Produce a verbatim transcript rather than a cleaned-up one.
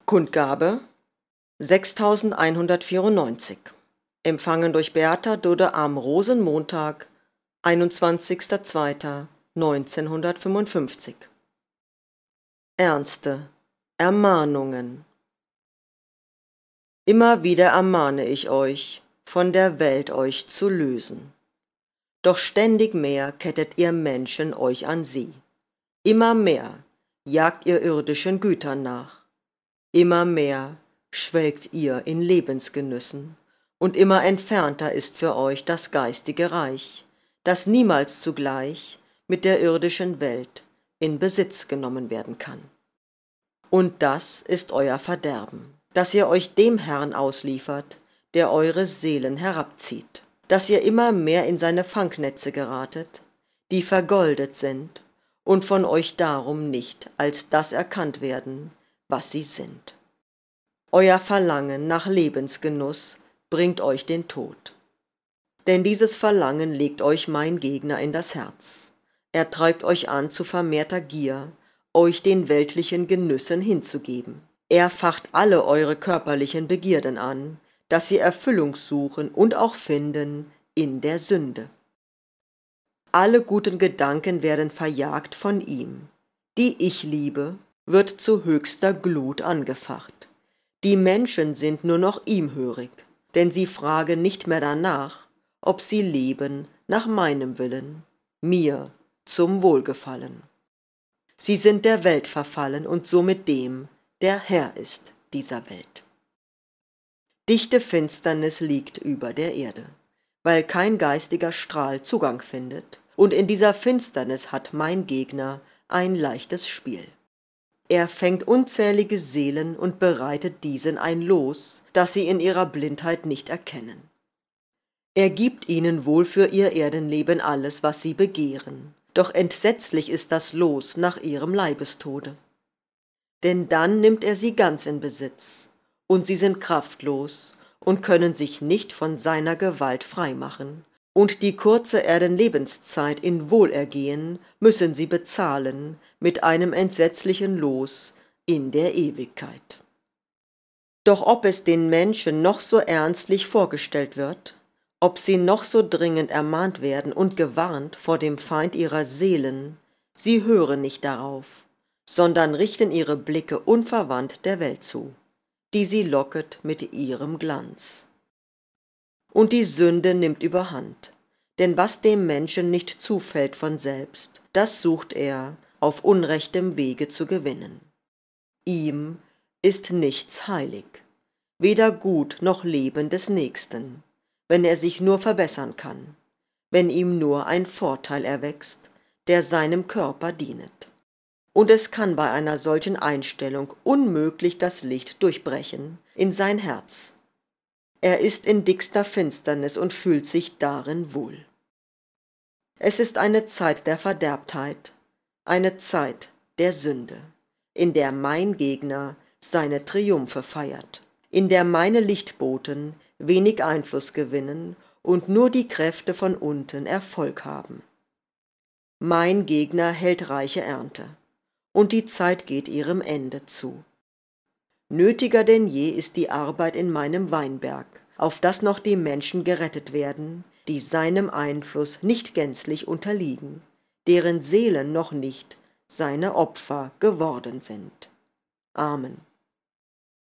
Kundgabe sechstausendeinhundertvierundneunzig. Empfangen durch Beata Dudde am Rosenmontag, einundzwanzigster zweiter neunzehnhundertfünfundfünfzig. Ernste Ermahnungen. Immer wieder ermahne ich euch, von der Welt euch zu lösen. Doch ständig mehr kettet ihr Menschen euch an sie. Immer mehr jagt ihr irdischen Gütern nach. Immer mehr schwelgt ihr in Lebensgenüssen, und immer entfernter ist für euch das geistige Reich, das niemals zugleich mit der irdischen Welt in Besitz genommen werden kann. Und das ist euer Verderben, dass ihr euch dem Herrn ausliefert, der eure Seelen herabzieht, dass ihr immer mehr in seine Fangnetze geratet, die vergoldet sind und von euch darum nicht als das erkannt werden, was sie sind. Euer Verlangen nach Lebensgenuss bringt euch den Tod. Denn dieses Verlangen legt euch mein Gegner in das Herz. Er treibt euch an zu vermehrter Gier, euch den weltlichen Genüssen hinzugeben. Er facht alle eure körperlichen Begierden an, dass sie Erfüllung suchen und auch finden in der Sünde. Alle guten Gedanken werden verjagt von ihm. Die Ich-Liebe wird zu höchster Glut angefacht. Die Menschen sind nur noch ihm hörig, denn sie fragen nicht mehr danach, ob sie leben nach meinem Willen, mir zum Wohlgefallen. Sie sind der Welt verfallen und somit dem, der Herr ist dieser Welt. Dichte Finsternis liegt über der Erde, weil kein geistiger Strahl Zugang findet, und in dieser Finsternis hat mein Gegner ein leichtes Spiel. Er fängt unzählige Seelen und bereitet diesen ein Los, das sie in ihrer Blindheit nicht erkennen. Er gibt ihnen wohl für ihr Erdenleben alles, was sie begehren, doch entsetzlich ist das Los nach ihrem Leibestode. Denn dann nimmt er sie ganz in Besitz, und sie sind kraftlos und können sich nicht von seiner Gewalt freimachen, und die kurze Erdenlebenszeit in Wohlergehen müssen sie bezahlen mit einem entsetzlichen Los in der Ewigkeit. Doch ob es den Menschen noch so ernstlich vorgestellt wird, ob sie noch so dringend ermahnt werden und gewarnt vor dem Feind ihrer Seelen, sie hören nicht darauf, sondern richten ihre Blicke unverwandt der Welt zu, die sie locket mit ihrem Glanz. Und die Sünde nimmt überhand, denn was dem Menschen nicht zufällt von selbst, das sucht er auf unrechtem Wege zu gewinnen. Ihm ist nichts heilig, weder Gut noch Leben des Nächsten, wenn er sich nur verbessern kann, wenn ihm nur ein Vorteil erwächst, der seinem Körper dienet. Und es kann bei einer solchen Einstellung unmöglich das Licht durchbrechen in sein Herz. Er ist in dickster Finsternis und fühlt sich darin wohl. Es ist eine Zeit der Verderbtheit, eine Zeit der Sünde, in der mein Gegner seine Triumphe feiert, in der meine Lichtboten wenig Einfluss gewinnen und nur die Kräfte von unten Erfolg haben. Mein Gegner hält reiche Ernte, und die Zeit geht ihrem Ende zu. Nötiger denn je ist die Arbeit in meinem Weinberg, auf das noch die Menschen gerettet werden, die seinem Einfluss nicht gänzlich unterliegen, deren Seelen noch nicht seine Opfer geworden sind. Amen.